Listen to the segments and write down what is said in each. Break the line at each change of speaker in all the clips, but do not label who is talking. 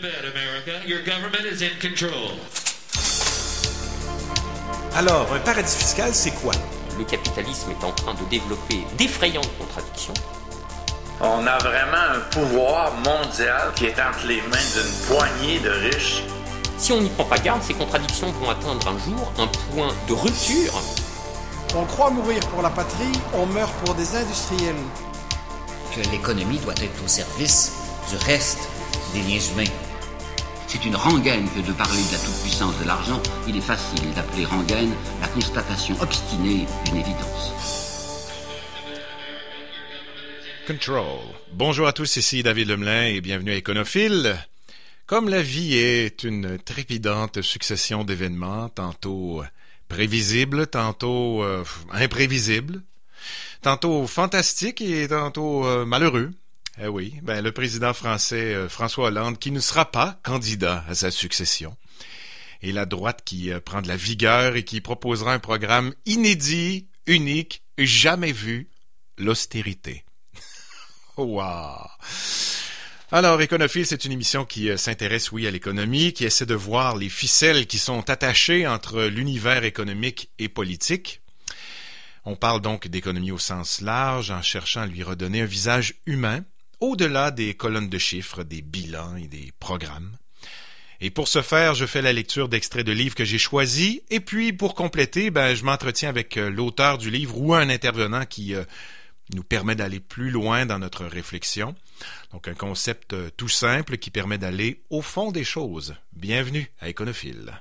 bed, America. Your government is in control.
Alors, un paradis fiscal, c'est quoi?
Le capitalisme est en train de développer d'effrayantes contradictions.
On a vraiment un pouvoir mondial qui est entre les mains d'une poignée de riches.
Si on n'y prend pas garde, ces contradictions vont atteindre un jour un point de rupture.
On croit mourir pour la patrie, on meurt pour des industriels.
Que l'économie doit être au service du reste des liens humains.
C'est une rengaine que de parler de la toute-puissance de l'argent. Il est facile d'appeler rengaine la constatation obstinée d'une évidence.
Control. Bonjour à tous, ici David Lemelin et bienvenue à Éconophile. Comme la vie est une trépidante succession d'événements, tantôt prévisibles, tantôt imprévisibles, tantôt fantastiques et tantôt malheureux. Eh oui, le président français François Hollande qui ne sera pas candidat à sa succession. Et la droite qui prend de la vigueur et qui proposera un programme inédit, unique, jamais vu, l'austérité. Wow! Alors, Éconophile, c'est une émission qui s'intéresse, oui, à l'économie, qui essaie de voir les ficelles qui sont attachées entre l'univers économique et politique. On parle donc d'économie au sens large, en cherchant à lui redonner un visage humain, au-delà des colonnes de chiffres, des bilans et des programmes. Et pour ce faire, je fais la lecture d'extraits de livres que j'ai choisis, et puis, pour compléter, je m'entretiens avec l'auteur du livre ou un intervenant qui nous permet d'aller plus loin dans notre réflexion. Donc, un concept tout simple qui permet d'aller au fond des choses. Bienvenue à Éconophile.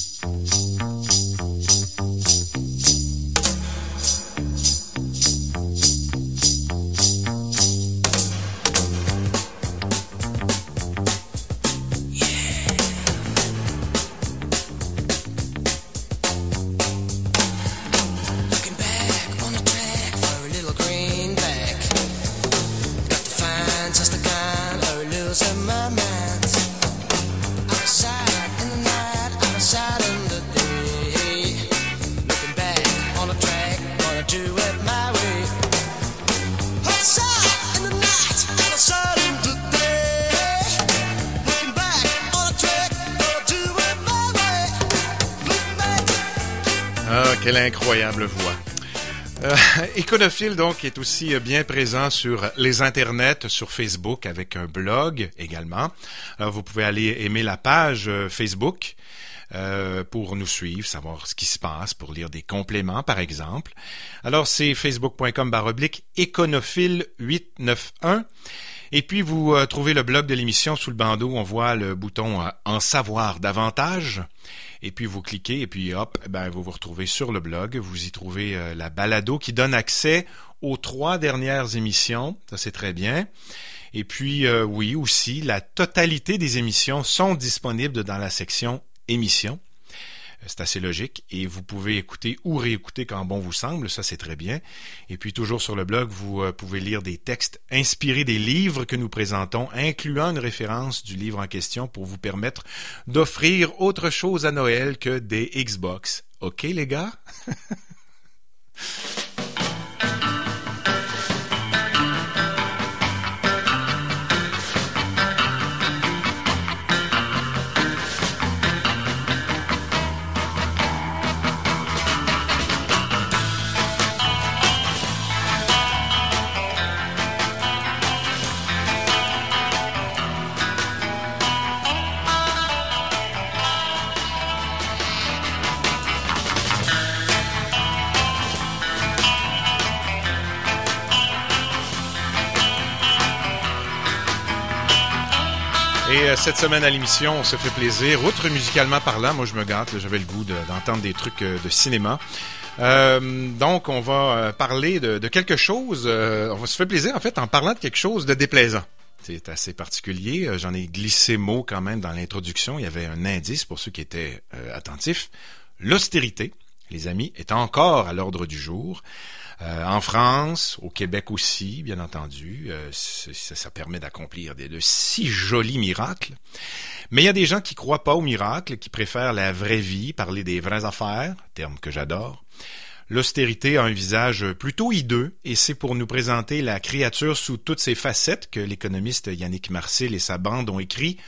Quelle incroyable voix. Éconophile, donc, est aussi bien présent sur les internets, sur Facebook, avec un blog également. Alors, vous pouvez aller aimer la page Facebook pour nous suivre, savoir ce qui se passe, pour lire des compléments, par exemple. Alors, c'est facebook.com/éconophile891. Et puis, vous trouvez le blog de l'émission sous le bandeau. On voit le bouton « En savoir davantage ». Et puis, vous cliquez et puis hop, vous vous retrouvez sur le blog. Vous y trouvez la balado qui donne accès aux 3 dernières émissions. Ça, c'est très bien. Et puis, oui, aussi, la totalité des émissions sont disponibles dans la section « Émissions ». C'est assez logique et vous pouvez écouter ou réécouter quand bon vous semble, ça c'est très bien. Et puis toujours sur le blog, vous pouvez lire des textes inspirés des livres que nous présentons, incluant une référence du livre en question pour vous permettre d'offrir autre chose à Noël que des Xbox. OK les gars? Et cette semaine à l'émission, on se fait plaisir. Outre musicalement parlant, moi je me gâte, j'avais le goût d'entendre des trucs de cinéma. Donc on va parler de quelque chose, on va se faire plaisir en fait en parlant de quelque chose de déplaisant. C'est assez particulier, j'en ai glissé mot quand même dans l'introduction, il y avait un indice pour ceux qui étaient attentifs. L'austérité, les amis, est encore à l'ordre du jour. En France, au Québec aussi, bien entendu, ça permet d'accomplir de si jolis miracles. Mais il y a des gens qui croient pas aux miracles, qui préfèrent la vraie vie, parler des vraies affaires, terme que j'adore. L'austérité a un visage plutôt hideux et c'est pour nous présenter la créature sous toutes ses facettes que l'économiste Yannick Marcel et sa bande ont écrit «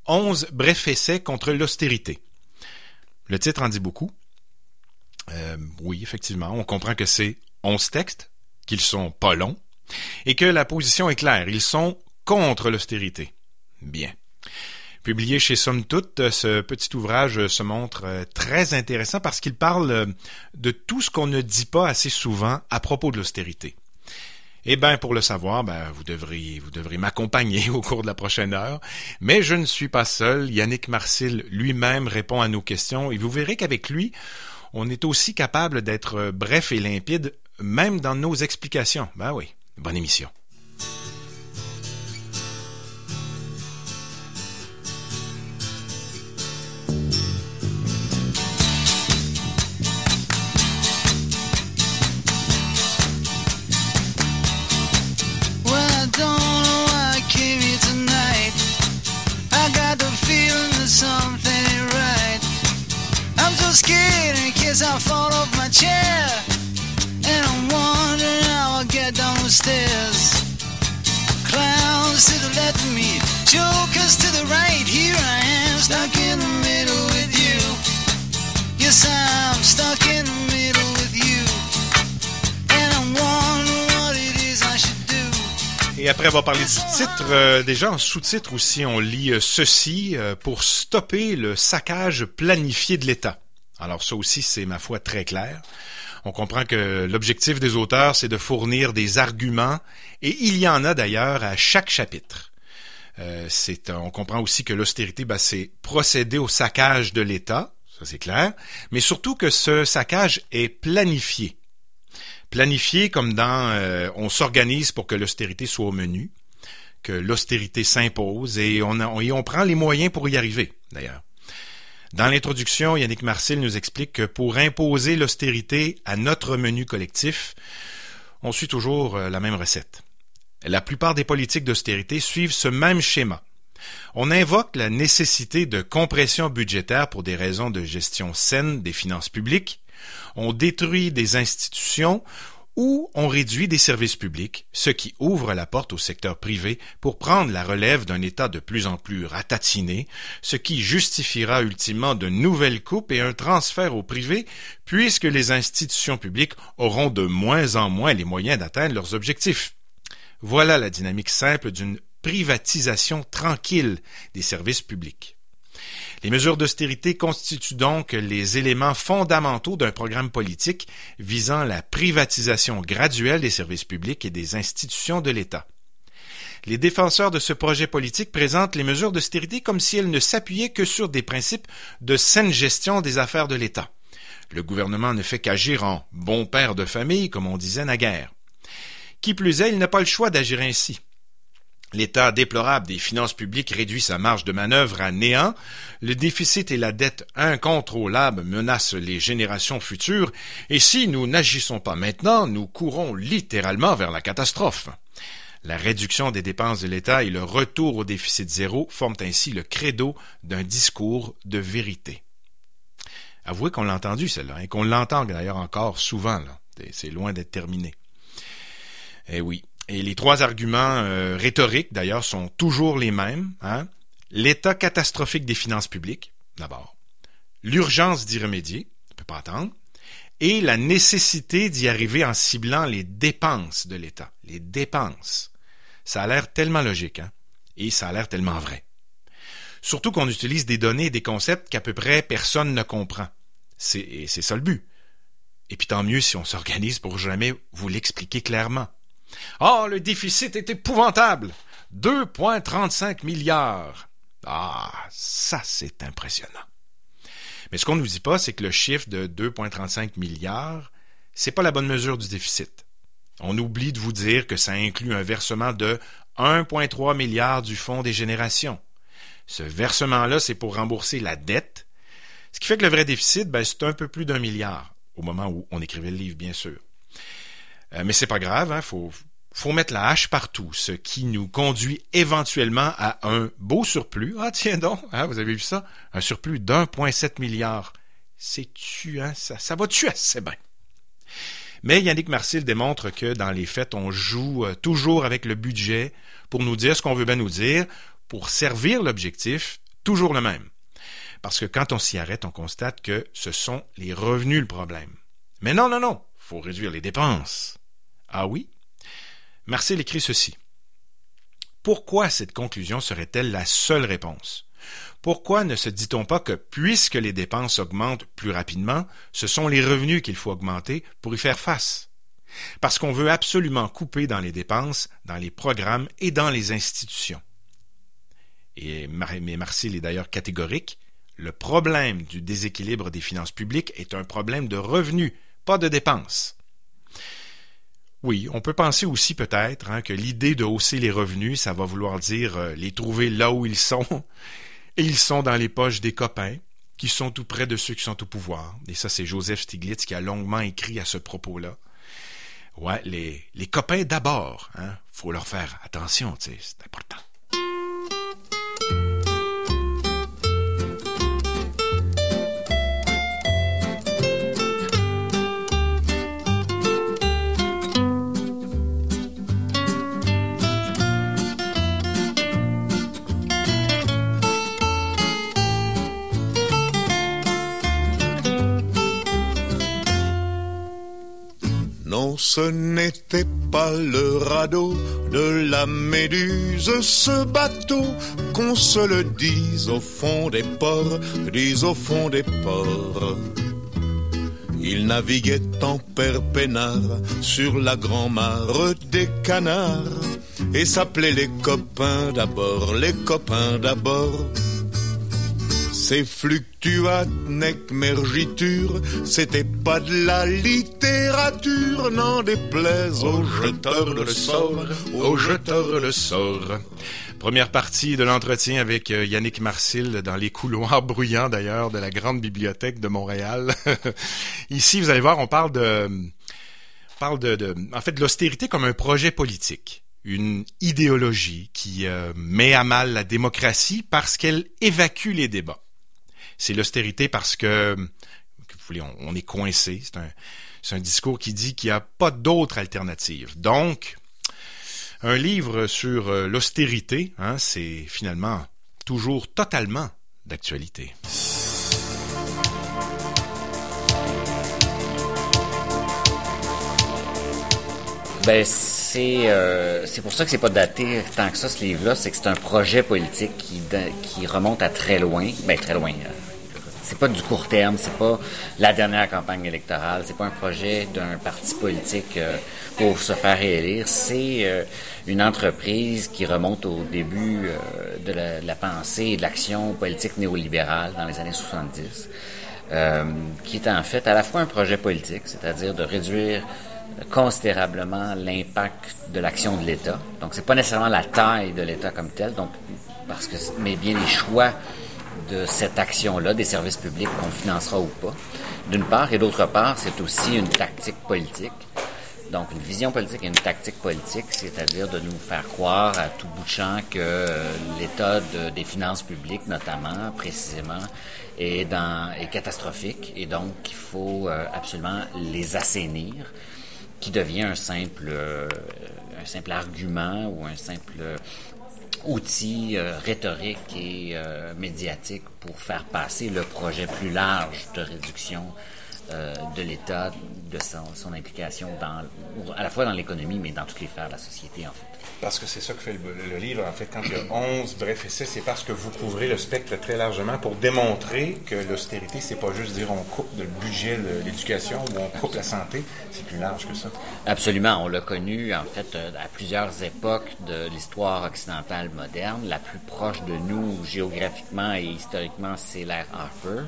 11 brefs essais contre l'austérité. Le titre en dit beaucoup. Oui, effectivement, on comprend que c'est 11 textes, qu'ils sont pas longs, et que la position est claire. Ils sont contre l'austérité. Bien. Publié chez Somme Toute, ce petit ouvrage se montre très intéressant parce qu'il parle de tout ce qu'on ne dit pas assez souvent à propos de l'austérité. Eh bien, pour le savoir, vous devrez m'accompagner au cours de la prochaine heure. Mais je ne suis pas seul. Yannick Marcil lui-même répond à nos questions et vous verrez qu'avec lui, on est aussi capable d'être bref et limpide, même dans nos explications. Ben oui, bonne émission.
I fall off my chair and I'm wondering how I'll get down the stairs. Clowns to the left of me, jokers to the right. Here I am, stuck in the middle with you. Yes, I'm stuck in the middle with you. And I'm wondering what it is I should do.
Et après avoir parlé du titre, déjà en sous-titre aussi, on lit ceci pour stopper le saccage planifié de l'État. Alors ça aussi, c'est ma foi très clair. On comprend que l'objectif des auteurs, c'est de fournir des arguments, et il y en a d'ailleurs à chaque chapitre. On comprend aussi que l'austérité, c'est procéder au saccage de l'État, ça c'est clair, mais surtout que ce saccage est planifié. Planifié comme dans on s'organise pour que l'austérité soit au menu, que l'austérité s'impose, et on prend les moyens pour y arriver, d'ailleurs. Dans l'introduction, Yannick Marcil nous explique que pour imposer l'austérité à notre menu collectif, on suit toujours la même recette. La plupart des politiques d'austérité suivent ce même schéma. On invoque la nécessité de compression budgétaire pour des raisons de gestion saine des finances publiques, on détruit des institutions ou on réduit des services publics, ce qui ouvre la porte au secteur privé pour prendre la relève d'un État de plus en plus ratatiné, ce qui justifiera ultimement de nouvelles coupes et un transfert au privé, puisque les institutions publiques auront de moins en moins les moyens d'atteindre leurs objectifs. Voilà la dynamique simple d'une privatisation tranquille des services publics. Les mesures d'austérité constituent donc les éléments fondamentaux d'un programme politique visant la privatisation graduelle des services publics et des institutions de l'État. Les défenseurs de ce projet politique présentent les mesures d'austérité comme si elles ne s'appuyaient que sur des principes de saine gestion des affaires de l'État. Le gouvernement ne fait qu'agir en bon père de famille, comme on disait naguère. Qui plus est, il n'a pas le choix d'agir ainsi. L'état déplorable des finances publiques réduit sa marge de manœuvre à néant, le déficit et la dette incontrôlables menacent les générations futures, et si nous n'agissons pas maintenant, nous courons littéralement vers la catastrophe. La réduction des dépenses de l'État et le retour au déficit zéro forment ainsi le credo d'un discours de vérité. Avouez qu'on l'a entendu celle-là, et qu'on l'entend d'ailleurs encore souvent, là. C'est loin d'être terminé. Eh oui. Et les trois arguments rhétoriques, d'ailleurs, sont toujours les mêmes. L'état catastrophique des finances publiques, d'abord. L'urgence d'y remédier, on ne peut pas attendre. Et la nécessité d'y arriver en ciblant les dépenses de l'État. Les dépenses. Ça a l'air tellement logique, et ça a l'air tellement vrai. Surtout qu'on utilise des données et des concepts qu'à peu près personne ne comprend. C'est ça le but. Et puis tant mieux si on s'organise pour jamais vous l'expliquer clairement. Ah, le déficit est épouvantable! 2,35 milliards! Ah, ça c'est impressionnant. Mais ce qu'on ne nous dit pas, c'est que le chiffre de 2,35 milliards, c'est pas la bonne mesure du déficit. On oublie de vous dire que ça inclut un versement de 1,3 milliard du Fonds des générations. Ce versement-là, c'est pour rembourser la dette, ce qui fait que le vrai déficit, c'est un peu plus d'1 milliard, au moment où on écrivait le livre, bien sûr. Mais c'est pas grave, faut mettre la hache partout, ce qui nous conduit éventuellement à un beau surplus. Ah tiens donc, vous avez vu ça? Un surplus d'1,7 milliard. C'est-tu, ça va-tu assez bien? Mais Yannick Marcil démontre que dans les faits, on joue toujours avec le budget pour nous dire ce qu'on veut bien nous dire, pour servir l'objectif, toujours le même. Parce que quand on s'y arrête, on constate que ce sont les revenus le problème. Mais non, faut réduire les dépenses. Ah oui? Marcel écrit ceci. Pourquoi cette conclusion serait-elle la seule réponse? Pourquoi ne se dit-on pas que puisque les dépenses augmentent plus rapidement, ce sont les revenus qu'il faut augmenter pour y faire face? Parce qu'on veut absolument couper dans les dépenses, dans les programmes et dans les institutions. Mais Marcel est d'ailleurs catégorique. Le problème du déséquilibre des finances publiques est un problème de revenus, pas de dépenses. Oui, on peut penser aussi peut-être que l'idée de hausser les revenus, ça va vouloir dire les trouver là où ils sont, et ils sont dans les poches des copains, qui sont tout près de ceux qui sont au pouvoir. Et ça, c'est Joseph Stiglitz qui a longuement écrit à ce propos-là. Ouais, les copains d'abord, faut leur faire attention, tu sais, c'est important.
Non, ce n'était pas le radeau de la Méduse, ce bateau, qu'on se le dise au fond des ports, dise au fond des ports. Il naviguait en père peinard sur la grand-mare des canards et s'appelait les copains d'abord, les copains d'abord. Ces fluctuat nec mergiture, c'était pas de la littérature, n'en déplaise aux jeteurs de sort,
aux jeteurs de sort. Première partie de l'entretien avec Yannick Marcil dans les couloirs bruyants d'ailleurs de la grande bibliothèque de Montréal. Ici, vous allez voir, on parle de l'austérité comme un projet politique. Une idéologie qui met à mal la démocratie parce qu'elle évacue les débats. C'est l'austérité parce que on est coincé. C'est un discours qui dit qu'il n'y a pas d'autre alternative. Donc, un livre sur l'austérité, c'est finalement toujours totalement d'actualité.
Ben c'est pour ça que c'est pas daté tant que ça, ce livre-là, c'est que c'est un projet politique qui remonte à très loin. Très loin. C'est pas du court terme, c'est pas la dernière campagne électorale, c'est pas un projet d'un parti politique pour se faire réélire. C'est une entreprise qui remonte au début de la pensée et de l'action politique néolibérale dans les années 70, qui est en fait à la fois un projet politique, c'est-à-dire de réduire considérablement l'impact de l'action de l'État. Donc, c'est pas nécessairement la taille de l'État comme tel, mais bien les choix de cette action-là, des services publics qu'on financera ou pas, d'une part, et d'autre part, c'est aussi une tactique politique. Donc, une vision politique et une tactique politique, c'est-à-dire de nous faire croire à tout bout de champ que l'état des finances publiques, notamment, précisément, est catastrophique, et donc il faut absolument les assainir, qui devient un simple argument ou un simple outil rhétorique et médiatique pour faire passer le projet plus large de réduction de l'État, de son implication à la fois dans l'économie, mais dans toutes les sphères de la société, en fait.
Parce que c'est ça que fait le livre, en fait, quand il y a 11 brefs essais, c'est parce que vous couvrez le spectre très largement pour démontrer que l'austérité, c'est pas juste dire on coupe le budget de l'éducation ou on coupe la santé, c'est plus large que ça.
Absolument, on l'a connu, en fait, à plusieurs époques de l'histoire occidentale moderne. La plus proche de nous, géographiquement et historiquement, c'est l'ère Harper.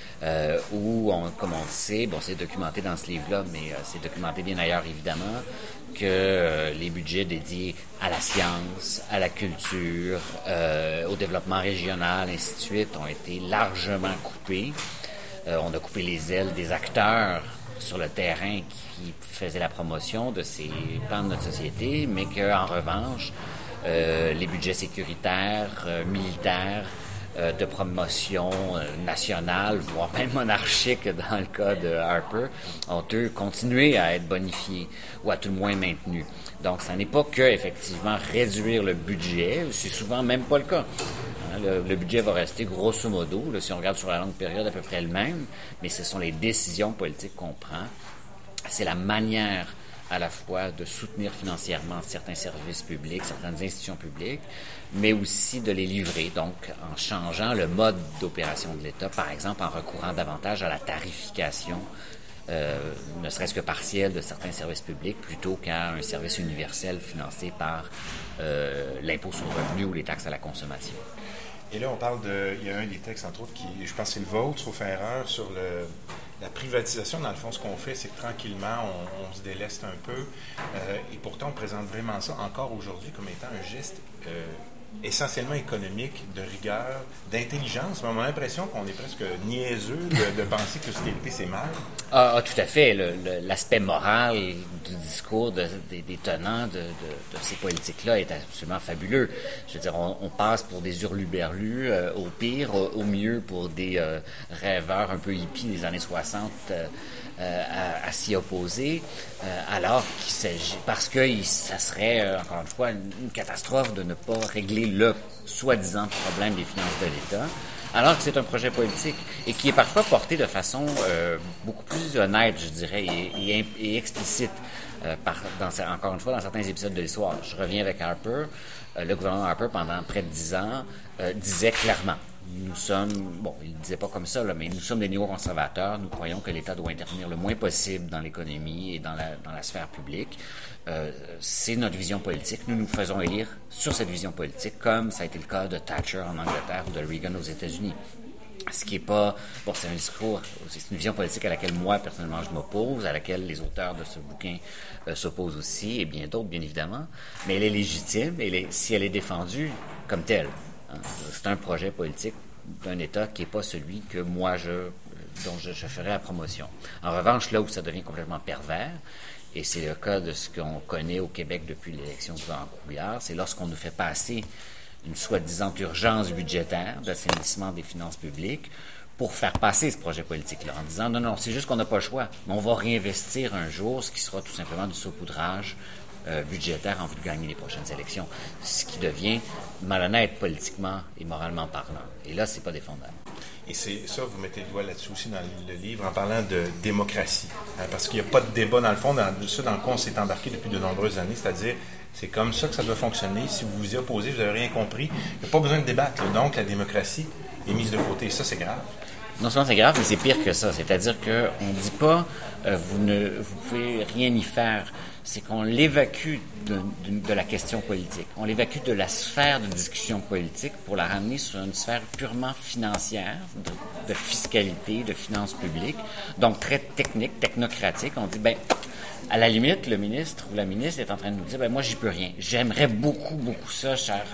Où, comme on le sait, c'est documenté dans ce livre-là, mais c'est documenté bien ailleurs, évidemment, que les budgets dédiés à la science, à la culture, au développement régional, ainsi de suite, ont été largement coupés. On a coupé les ailes des acteurs sur le terrain qui faisaient la promotion de ces pans de notre société, mais qu'en revanche, les budgets sécuritaires, militaires, de promotion nationale, voire même monarchique dans le cas de Harper, ont eux continué à être bonifiés ou à tout le moins maintenus. Donc, ça n'est pas que, effectivement, réduire le budget, c'est souvent même pas le cas. Le budget va rester grosso modo, là, si on regarde sur la longue période, à peu près le même, mais ce sont les décisions politiques qu'on prend. C'est la manière à la fois de soutenir financièrement certains services publics, certaines institutions publiques, mais aussi de les livrer, donc en changeant le mode d'opération de l'État, par exemple en recourant davantage à la tarification, ne serait-ce que partielle de certains services publics, plutôt qu'à un service universel financé par l'impôt sur le revenu ou les taxes à la consommation.
Et là, on parle il y a un des textes, entre autres, qui, je pense que c'est le vôtre, sauf erreur, sur la privatisation. Dans le fond, ce qu'on fait, c'est que tranquillement, on se déleste un peu. Et pourtant, on présente vraiment ça, encore aujourd'hui, comme étant un geste essentiellement économique, de rigueur, d'intelligence. On a l'impression qu'on est presque niaiseux de penser que l'austérité, c'est mal.
Tout à fait. L'aspect moral du discours des tenants de ces politiques-là est absolument fabuleux. Je veux dire, on passe pour des hurluberlus, au pire, au mieux pour des rêveurs un peu hippies des années 60 à s'y opposer, alors qu'il s'agit, parce que ça serait, encore une fois, une catastrophe de ne pas régler le soi-disant problème des finances de l'État, alors que c'est un projet politique et qui est parfois porté de façon beaucoup plus honnête, je dirais, et explicite, encore une fois, dans certains épisodes de l'histoire. Je reviens avec Harper. Le gouvernement Harper, pendant près de 10 ans, disait clairement, nous sommes, il ne disait pas comme ça, là, mais nous sommes des néoconservateurs, nous croyons que l'État doit intervenir le moins possible dans l'économie et dans la sphère publique. C'est notre vision politique. Nous nous faisons élire sur cette vision politique, comme ça a été le cas de Thatcher en Angleterre ou de Reagan aux États-Unis. Ce qui est pas... c'est un discours, c'est une vision politique à laquelle moi, personnellement, je m'oppose, à laquelle les auteurs de ce bouquin s'opposent aussi, et bien d'autres, bien évidemment. Mais elle est légitime, si elle est défendue comme telle. C'est un projet politique d'un État qui n'est pas celui que moi, dont je ferai la promotion. En revanche, là où ça devient complètement pervers, et c'est le cas de ce qu'on connaît au Québec depuis l'élection du gouvernement Couillard, c'est lorsqu'on nous fait passer une soi-disant urgence budgétaire d'assainissement des finances publiques pour faire passer ce projet politique-là, en disant non, c'est juste qu'on n'a pas le choix, mais on va réinvestir un jour, ce qui sera tout simplement du saupoudrage budgétaire en vue de gagner les prochaines élections, ce qui devient malhonnête politiquement et moralement parlant. Et là, c'est pas défendable.
Et c'est ça, vous mettez le doigt là-dessus aussi dans le livre, en parlant de démocratie. Parce qu'il n'y a pas de débat, dans le fond, dans quoi on s'est embarqué depuis de nombreuses années, c'est-à-dire, c'est comme ça que ça doit fonctionner. Si vous vous y opposez, vous n'avez rien compris. Il n'y a pas besoin de débattre. Là. Donc, la démocratie est mise de côté. Et ça, c'est grave.
Non seulement c'est grave, mais c'est pire que ça. C'est-à-dire qu'on ne dit pas vous pouvez rien y faire. C'est qu'on l'évacue de la question politique. On l'évacue de la sphère de discussion politique pour la ramener sur une sphère purement financière, de fiscalité, de finances publiques, donc très technique, technocratique. On dit, à la limite, le ministre ou la ministre est en train de nous dire, moi, j'y peux rien. J'aimerais beaucoup, beaucoup ça,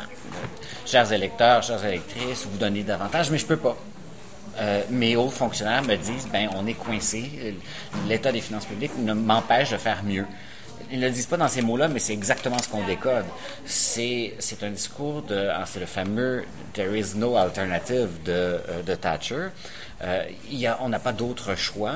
chers électeurs, chères électrices, vous donner davantage, mais je peux pas. Mes hauts fonctionnaires me disent, on est coincé. L'état des finances publiques m'empêche de faire mieux. Ils ne le disent pas dans ces mots-là, mais c'est exactement ce qu'on décode. C'est un discours c'est le fameux « There is no alternative » de Thatcher. On n'a pas d'autre choix.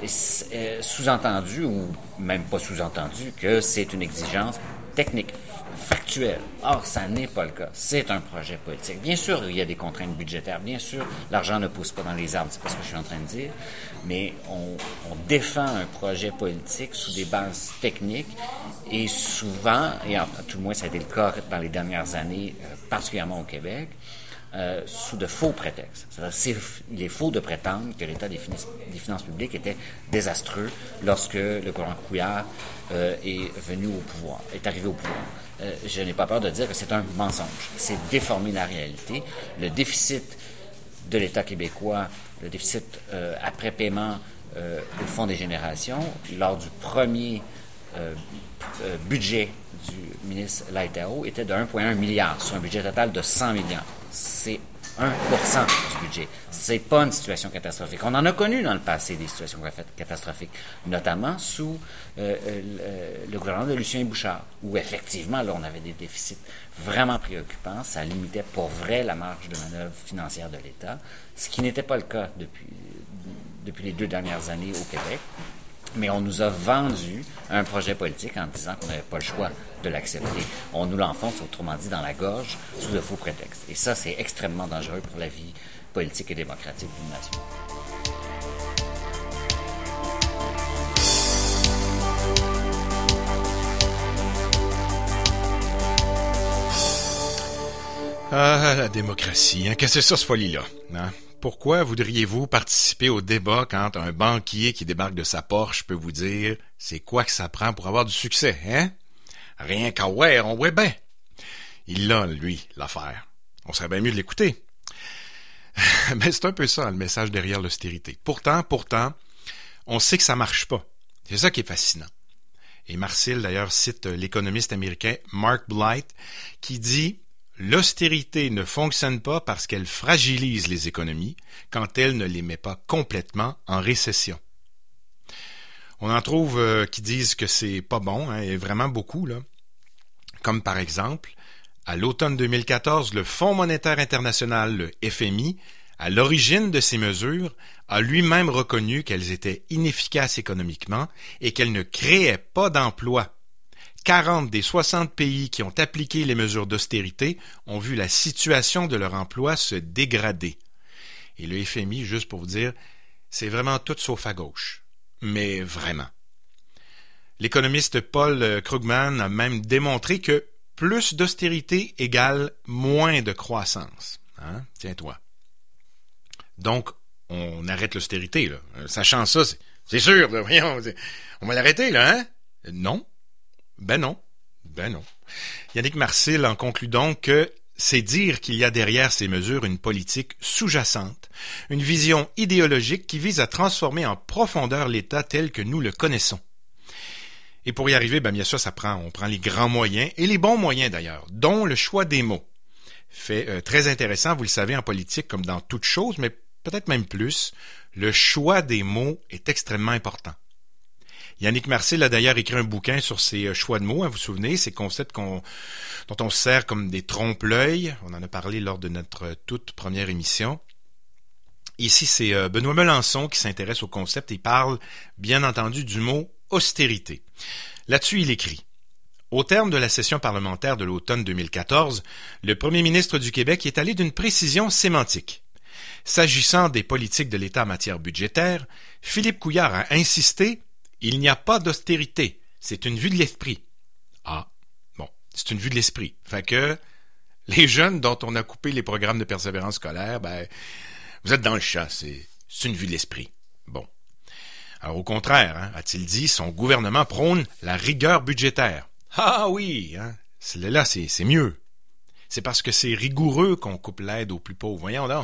Sous-entendu, ou même pas sous-entendu, que c'est une exigence technique, factuelle. Or, ça n'est pas le cas. C'est un projet politique. Bien sûr, il y a des contraintes budgétaires. Bien sûr, l'argent ne pousse pas dans les arbres. C'est pas ce que je suis en train de dire. Mais on défend un projet politique sous des bases techniques et souvent, et tout le moins ça a été le cas dans les dernières années, particulièrement au Québec, sous de faux prétextes. Il est faux de prétendre que l'état des finances publiques était désastreux lorsque le gouvernement Couillard est arrivé au pouvoir. Je n'ai pas peur de dire que c'est un mensonge. C'est déformer la réalité. Le déficit de l'État québécois, le déficit après paiement au Fonds des générations, lors du premier budget du ministre Laitao, était de 1,1 milliard sur un budget total de 100 milliards. C'est 1% du budget. C'est pas une situation catastrophique. On en a connu dans le passé des situations catastrophiques, notamment sous le gouvernement de Lucien Bouchard, où effectivement, là, on avait des déficits vraiment préoccupants. Ça limitait pour vrai la marge de manœuvre financière de l'État, ce qui n'était pas le cas depuis les 2 dernières années au Québec. Mais on nous a vendu un projet politique en disant qu'on n'avait pas le choix de l'accepter. On nous l'enfonce, autrement dit, dans la gorge, sous de faux prétextes. Et ça, c'est extrêmement dangereux pour la vie politique et démocratique d'une nation.
Ah, la démocratie, hein? Qu'est-ce que c'est ça, cette folie-là? Hein? Pourquoi voudriez-vous participer au débat quand un banquier qui débarque de sa Porsche peut vous dire c'est quoi que ça prend pour avoir du succès, hein? Rien qu'à ouais, on voit bien. Il l'a, lui, l'affaire. On serait bien mieux de l'écouter. Mais c'est un peu ça, le message derrière l'austérité. Pourtant, on sait que ça marche pas. C'est ça qui est fascinant. Et Marcel, d'ailleurs, cite l'économiste américain Mark Blight, qui dit « L'austérité ne fonctionne pas parce qu'elle fragilise les économies quand elle ne les met pas complètement en récession. » On en trouve qui disent que c'est pas bon, hein, et vraiment beaucoup, là. Comme par exemple, à l'automne 2014, le Fonds monétaire international, le FMI, à l'origine de ces mesures, a lui-même reconnu qu'elles étaient inefficaces économiquement et qu'elles ne créaient pas d'emplois. 40 des 60 pays qui ont appliqué les mesures d'austérité ont vu la situation de leur emploi se dégrader. Et le FMI, juste pour vous dire, c'est vraiment tout sauf à gauche. Mais vraiment. L'économiste Paul Krugman a même démontré que plus d'austérité égale moins de croissance. Hein? Tiens-toi. Donc, on arrête l'austérité, là. Sachant ça, c'est sûr, là, voyons, on va l'arrêter, là, hein? Non. Ben non. Yannick Marcel en conclut donc que c'est dire qu'il y a derrière ces mesures une politique sous-jacente, une vision idéologique qui vise à transformer en profondeur l'État tel que nous le connaissons. Et pour y arriver, bien sûr, on prend les grands moyens, et les bons moyens d'ailleurs, dont le choix des mots. Fait très intéressant, vous le savez, en politique, comme dans toute chose, mais peut-être même plus, le choix des mots est extrêmement important. Yannick Marcel a d'ailleurs écrit un bouquin sur ces choix de mots, hein, vous vous souvenez, ces concepts dont on se sert comme des trompe-l'œil. On en a parlé lors de notre toute première émission. Ici, c'est Benoît Melançon qui s'intéresse au concept et parle, bien entendu, du mot austérité. Là-dessus, il écrit « Au terme de la session parlementaire de l'automne 2014, le premier ministre du Québec est allé d'une précision sémantique. S'agissant des politiques de l'État en matière budgétaire, Philippe Couillard a insisté « Il n'y a pas d'austérité, c'est une vue de l'esprit. » Ah, bon, c'est une vue de l'esprit. Fait que les jeunes dont on a coupé les programmes de persévérance scolaire, vous êtes dans le champ, c'est une vue de l'esprit. Bon. Alors au contraire, hein, a-t-il dit, son gouvernement prône la rigueur budgétaire. Ah oui, hein, là c'est mieux. C'est parce que c'est rigoureux qu'on coupe l'aide aux plus pauvres. Voyons donc.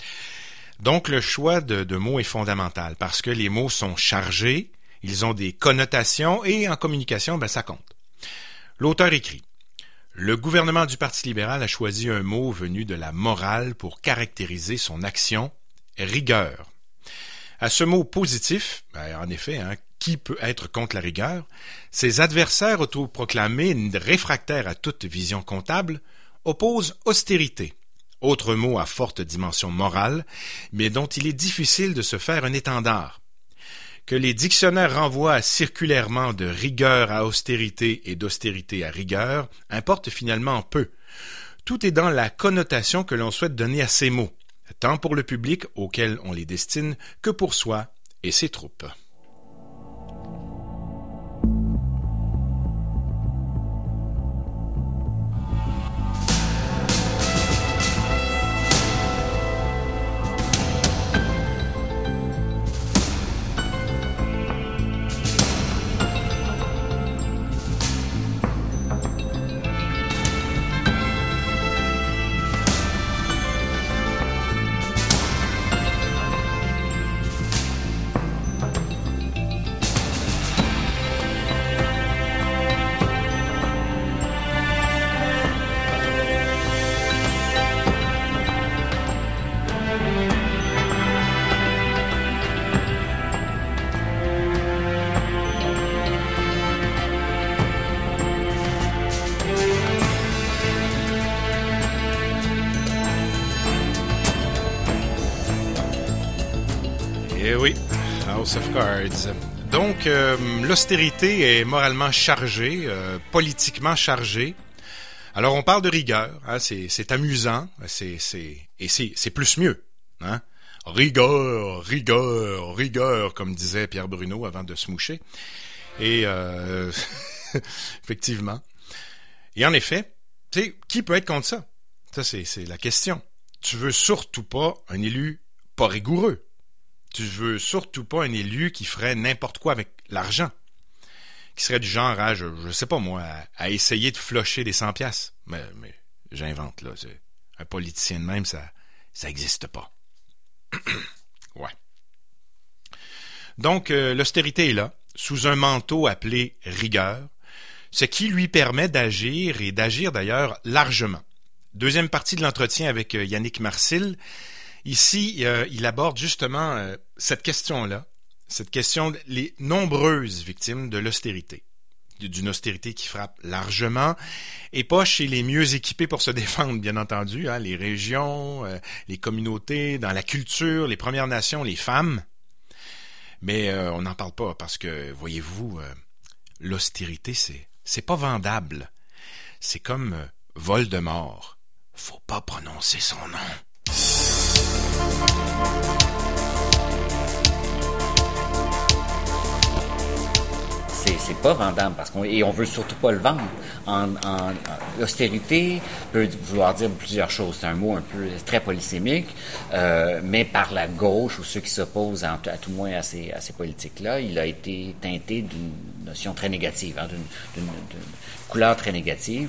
Donc le choix de mots est fondamental parce que les mots sont chargés, ils ont des connotations et en communication, ça compte. L'auteur écrit « Le gouvernement du Parti libéral a choisi un mot venu de la morale pour caractériser son action, rigueur. À ce mot positif, en effet, hein, qui peut être contre la rigueur, ses adversaires autoproclamés réfractaires à toute vision comptable opposent austérité, autre mot à forte dimension morale, mais dont il est difficile de se faire un étendard. Que les dictionnaires renvoient circulairement de rigueur à austérité et d'austérité à rigueur importe finalement peu. Tout est dans la connotation que l'on souhaite donner à ces mots, tant pour le public auquel on les destine que pour soi et ses troupes. Eh oui, House of Cards. Donc, l'austérité est moralement chargée, politiquement chargée. Alors, on parle de rigueur, hein, c'est amusant, c'est plus mieux, hein. Rigueur, rigueur, rigueur, comme disait Pierre Bruno avant de se moucher. Et effectivement. Et en effet, tu sais, qui peut être contre ça? Ça, c'est la question. Tu veux surtout pas un élu pas rigoureux. Tu veux surtout pas un élu qui ferait n'importe quoi avec l'argent. Qui serait du genre à, je sais pas moi, à essayer de flocher des 100 piastres. Mais j'invente, là. Un politicien de même, ça existe pas. Ouais. Donc, l'austérité est là, sous un manteau appelé rigueur, ce qui lui permet d'agir, et d'agir d'ailleurs largement. Deuxième partie de l'entretien avec Yannick Marcil. Ici, il aborde justement cette question-là, cette question les nombreuses victimes de l'austérité. D'une austérité qui frappe largement, et pas chez les mieux équipés pour se défendre, bien entendu, hein, les régions, les communautés, dans la culture, les Premières Nations, les femmes. Mais on n'en parle pas parce que, voyez-vous, l'austérité, c'est pas vendable. C'est comme Voldemort. Faut pas prononcer son nom.
C'est pas vendable parce on veut surtout pas le vendre. L'austérité peut vouloir dire plusieurs choses. C'est un mot un peu très polysémique, mais par la gauche ou ceux qui s'opposent à tout moins à ces politiques-là, il a été teinté d'une notion très négative, hein, d'une couleur très négative.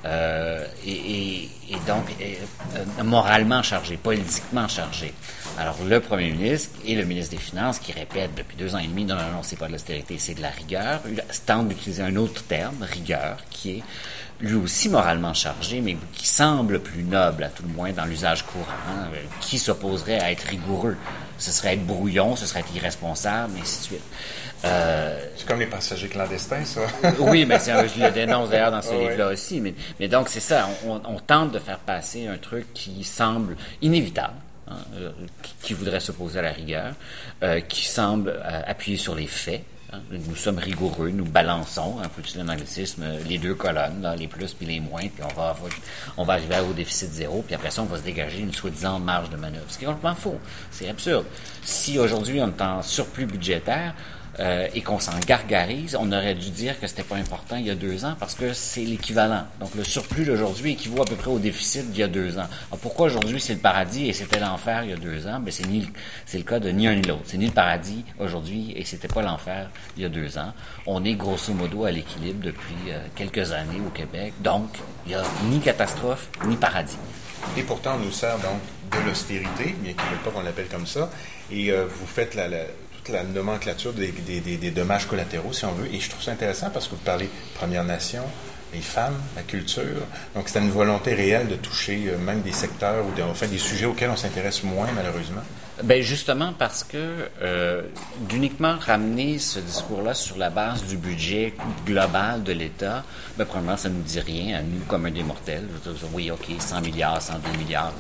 Et donc moralement chargé, politiquement chargé. Alors le premier ministre et le ministre des Finances qui répètent depuis 2 ans et demi, non, c'est pas de l'austérité, c'est de la rigueur, tentent d'utiliser un autre terme, rigueur, qui est lui aussi moralement chargé, mais qui semble plus noble, à tout le moins dans l'usage courant. Hein, qui s'opposerait à être rigoureux? Ce serait être brouillon, ce serait être irresponsable, et ainsi de suite.
C'est comme les passagers clandestins, ça.
Oui, mais je le dénonce d'ailleurs dans ce livre-là aussi. Mais donc, c'est ça. On tente de faire passer un truc qui semble inévitable, hein, qui voudrait s'opposer à la rigueur, qui semble appuyer sur les faits. Hein. Nous sommes rigoureux, nous balançons, un peu utiliser l'anglicisme, les 2 colonnes, là, les plus puis les moins, puis on va arriver au déficit zéro, puis après ça, on va se dégager une soi-disant marge de manœuvre. Ce qui est complètement faux. C'est absurde. Si aujourd'hui, on est en surplus budgétaire, et qu'on s'en gargarise, on aurait dû dire que c'était pas important il y a 2 ans parce que c'est l'équivalent. Donc le surplus d'aujourd'hui équivaut à peu près au déficit d'il y a 2 ans. Alors pourquoi aujourd'hui c'est le paradis et c'était l'enfer il y a 2 ans? Ben c'est le cas de ni un ni l'autre. C'est ni le paradis aujourd'hui et c'était pas l'enfer il y a 2 ans. On est grosso modo à l'équilibre depuis quelques années au Québec. Donc il y a ni catastrophe ni paradis.
Et pourtant on nous sert donc de l'austérité, bien qu'il ne veut pas qu'on l'appelle comme ça, et vous faites la nomenclature des dommages collatéraux, si on veut. Et je trouve ça intéressant parce que vous parlez Premières Nations, les femmes, la culture. Donc, c'est une volonté réelle de toucher même des secteurs ou des sujets auxquels on s'intéresse moins, malheureusement.
Ben justement parce que d'uniquement ramener ce discours-là sur la base du budget global de l'État, ben premièrement, ça ne nous dit rien à nous, comme des mortels. Oui, OK, 100 milliards, 102 milliards...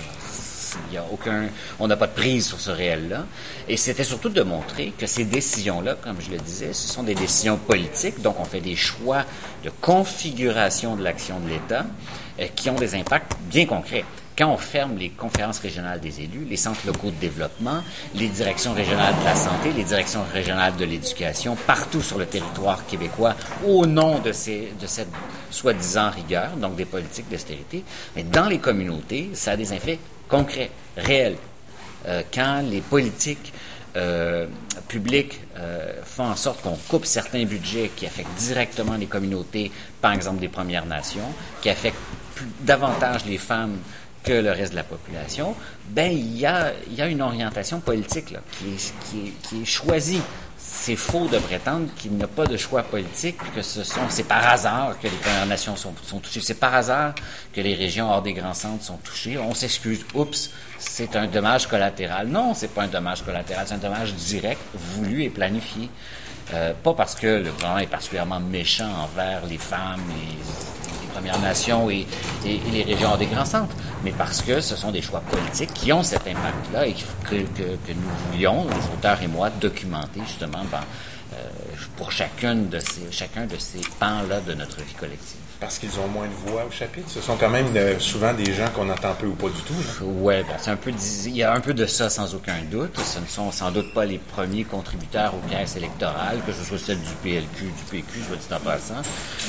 on n'a pas de prise sur ce réel-là. Et c'était surtout de montrer que ces décisions-là, comme je le disais, ce sont des décisions politiques, donc on fait des choix de configuration de l'action de l'État qui ont des impacts bien concrets. Quand on ferme les conférences régionales des élus, les centres locaux de développement, les directions régionales de la santé, les directions régionales de l'éducation, partout sur le territoire québécois, au nom de cette soi-disant rigueur, donc des politiques d'austérité, mais dans les communautés, ça a des effets concrets, réels. Quand les politiques publiques font en sorte qu'on coupe certains budgets qui affectent directement les communautés, par exemple des Premières Nations, qui affectent davantage les femmes que le reste de la population, ben il y a une orientation politique là, qui est choisie. C'est faux de prétendre qu'il n'y a pas de choix politique, que c'est par hasard que les Premières Nations sont touchées. C'est par hasard que les régions hors des grands centres sont touchées. On s'excuse. Oups, c'est un dommage collatéral. Non, c'est pas un dommage collatéral. C'est un dommage direct, voulu et planifié. Pas parce que le gouvernement est particulièrement méchant envers les femmes, les Premières Nations et les régions hors des grands centres, mais parce que ce sont des choix politiques qui ont cet impact-là et que nous voulions, les auteurs et moi, documenter justement pour chacun de ces pans-là de notre vie collective.
Parce qu'ils ont moins de voix au chapitre. Ce sont quand même souvent des gens qu'on entend peu ou pas du tout.
Oui, il y a un peu de ça sans aucun doute. Ce ne sont sans doute pas les premiers contributeurs aux caisses électorales, que ce soit celle du PLQ, du PQ, je veux dire en passant.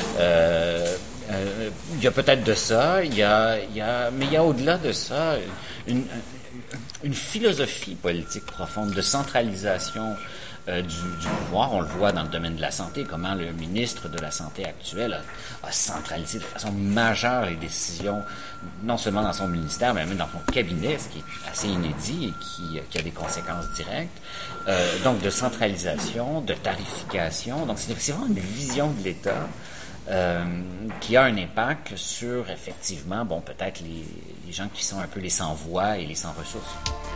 Il y a peut-être de ça, mais il y a au-delà de ça une philosophie politique profonde de centralisation du pouvoir. On le voit dans le domaine de la santé, comment le ministre de la Santé actuel a centralisé de façon majeure les décisions, non seulement dans son ministère, mais même dans son cabinet, ce qui est assez inédit et qui a des conséquences directes. Donc de centralisation, de tarification. Donc c'est vraiment une vision de l'État qui a un impact sur, effectivement, peut-être les gens qui sont un peu les sans-voix et les sans-ressources.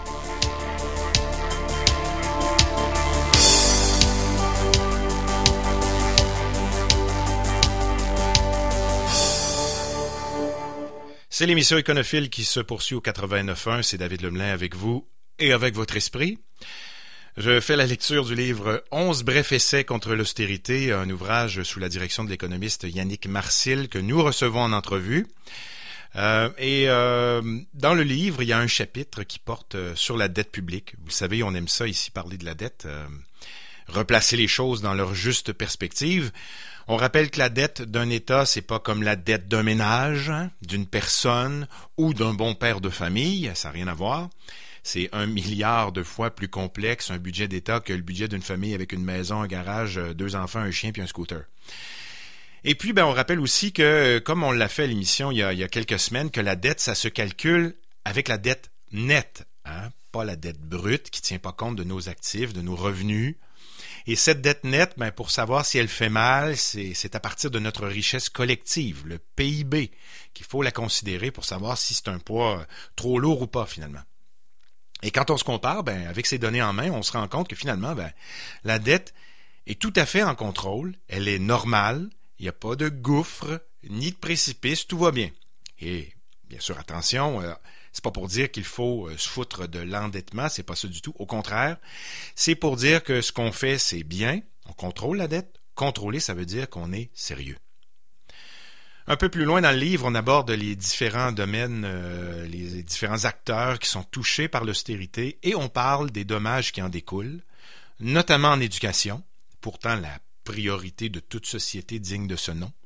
C'est l'émission Éconophile qui se poursuit au 89.1. C'est David Lemelin avec vous et avec votre esprit. Je fais la lecture du livre 11 brefs essais contre l'austérité, un ouvrage sous la direction de l'économiste Yannick Marcil que nous recevons en entrevue. Dans le livre, il y a un chapitre qui porte sur la dette publique. Vous savez, on aime ça ici, parler de la dette, replacer les choses dans leur juste perspective. On rappelle que la dette d'un État, c'est pas comme la dette d'un ménage, d'une personne ou d'un bon père de famille, ça n'a rien à voir. C'est 1 milliard de fois plus complexe un budget d'État que le budget d'une famille avec une maison, un garage, 2 enfants, un chien puis un scooter. Et puis, on rappelle aussi que, comme on l'a fait à l'émission il y a quelques semaines, que la dette, ça se calcule avec la dette nette, pas la dette brute qui tient pas compte de nos actifs, de nos revenus. Et cette dette nette, pour savoir si elle fait mal, c'est à partir de notre richesse collective, le PIB, qu'il faut la considérer pour savoir si c'est un poids trop lourd ou pas, finalement. Et quand on se compare, avec ces données en main, on se rend compte que finalement, la dette est tout à fait en contrôle, elle est normale, il n'y a pas de gouffre, ni de précipice, tout va bien. Et bien sûr, attention, c'est pas pour dire qu'il faut se foutre de l'endettement, c'est pas ça du tout. Au contraire, c'est pour dire que ce qu'on fait, c'est bien, on contrôle la dette. Contrôler, ça veut dire qu'on est sérieux. Un peu plus loin dans le livre, on aborde les différents domaines, les différents acteurs qui sont touchés par l'austérité et on parle des dommages qui en découlent, notamment en éducation, pourtant la priorité de toute société digne de ce nom.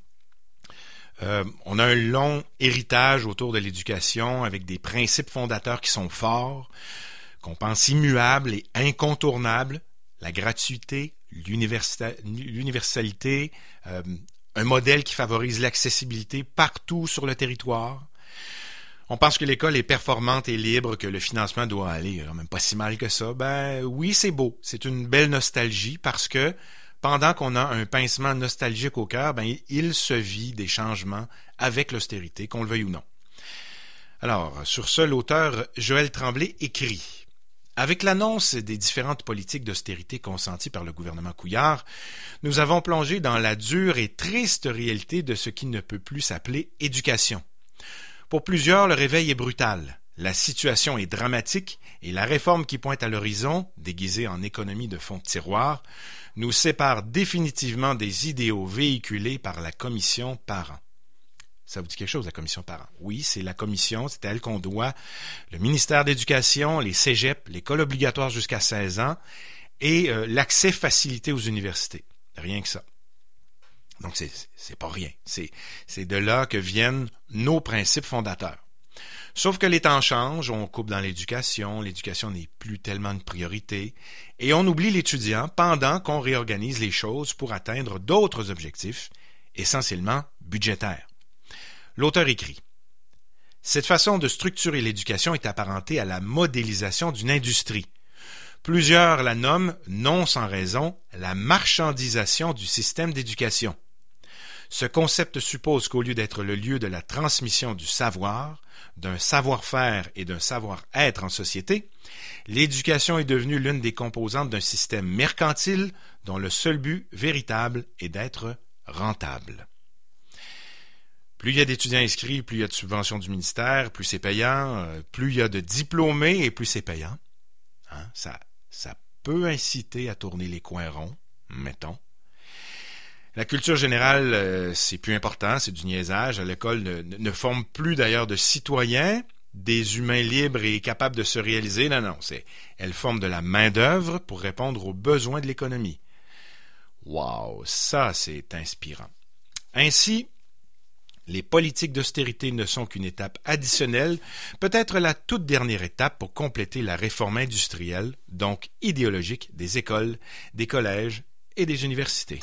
On a un long héritage autour de l'éducation avec des principes fondateurs qui sont forts, qu'on pense immuables et incontournables, la gratuité, l'universalité, un modèle qui favorise l'accessibilité partout sur le territoire. On pense que l'école est performante et libre, que le financement doit aller même pas si mal que ça. Oui, c'est beau, c'est une belle nostalgie parce que pendant qu'on a un pincement nostalgique au cœur, il se vit des changements avec l'austérité, qu'on le veuille ou non. Alors, sur ce, l'auteur Joël Tremblay écrit « Avec l'annonce des différentes politiques d'austérité consenties par le gouvernement Couillard, nous avons plongé dans la dure et triste réalité de ce qui ne peut plus s'appeler éducation. Pour plusieurs, le réveil est brutal. La situation est dramatique et la réforme qui pointe à l'horizon, déguisée en économie de fonds de tiroir, nous sépare définitivement des idéaux véhiculés par la commission Parent. » Ça vous dit quelque chose, la commission Parent? Oui, c'est la commission, c'est à elle qu'on doit le ministère d'Éducation, les cégeps, l'école obligatoire jusqu'à 16 ans et l'accès facilité aux universités. Rien que ça. Donc, c'est pas rien. C'est de là que viennent nos principes fondateurs. Sauf que les temps changent, on coupe dans l'éducation n'est plus tellement une priorité, et on oublie l'étudiant pendant qu'on réorganise les choses pour atteindre d'autres objectifs, essentiellement budgétaires. L'auteur écrit « Cette façon de structurer l'éducation est apparentée à la modélisation d'une industrie. Plusieurs la nomment, non sans raison, la marchandisation du système d'éducation. Ce concept suppose qu'au lieu d'être le lieu de la transmission du savoir, d'un savoir-faire et d'un savoir-être en société, l'éducation est devenue l'une des composantes d'un système mercantile dont le seul but véritable est d'être rentable. » Plus il y a d'étudiants inscrits, plus il y a de subventions du ministère, plus c'est payant, plus il y a de diplômés et plus c'est payant. Hein? Ça peut inciter à tourner les coins ronds, mettons. La culture générale, c'est plus important, c'est du niaisage. L'école ne forme plus d'ailleurs de citoyens, des humains libres et capables de se réaliser. Non, elle forme de la main-d'œuvre pour répondre aux besoins de l'économie. Wow, ça c'est inspirant. Ainsi, les politiques d'austérité ne sont qu'une étape additionnelle, peut-être la toute dernière étape pour compléter la réforme industrielle, donc idéologique, des écoles, des collèges et des universités.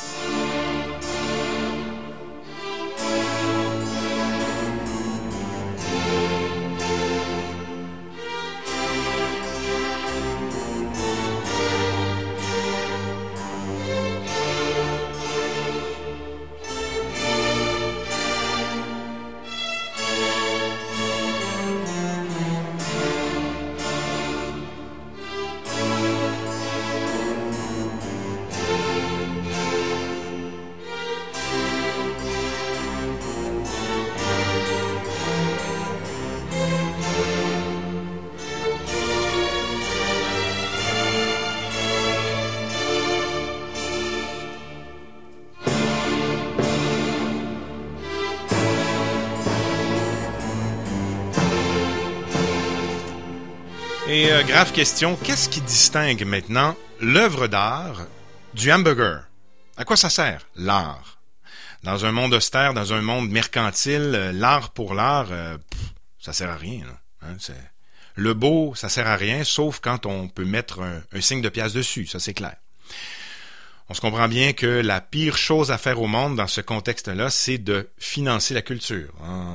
Et grave question, qu'est-ce qui distingue maintenant l'œuvre d'art du hamburger? À quoi ça sert, l'art? Dans un monde austère, dans un monde mercantile, l'art pour l'art, ça sert à rien. Là, hein? Le beau, ça sert à rien, sauf quand on peut mettre un signe de pièce dessus, ça c'est clair. On se comprend bien que la pire chose à faire au monde dans ce contexte-là, c'est de financer la culture.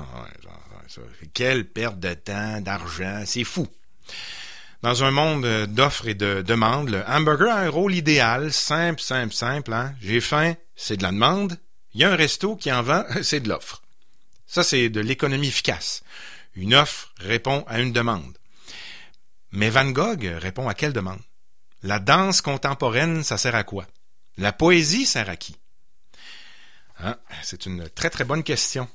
Quelle perte de temps, d'argent, c'est fou. Dans un monde d'offres et de demandes, le hamburger a un rôle idéal, simple. Hein? J'ai faim, c'est de la demande. Il y a un resto qui en vend, c'est de l'offre. Ça, c'est de l'économie efficace. Une offre répond à une demande. Mais Van Gogh répond à quelle demande? La danse contemporaine, ça sert à quoi? La poésie sert à qui? Hein? C'est une très très bonne question.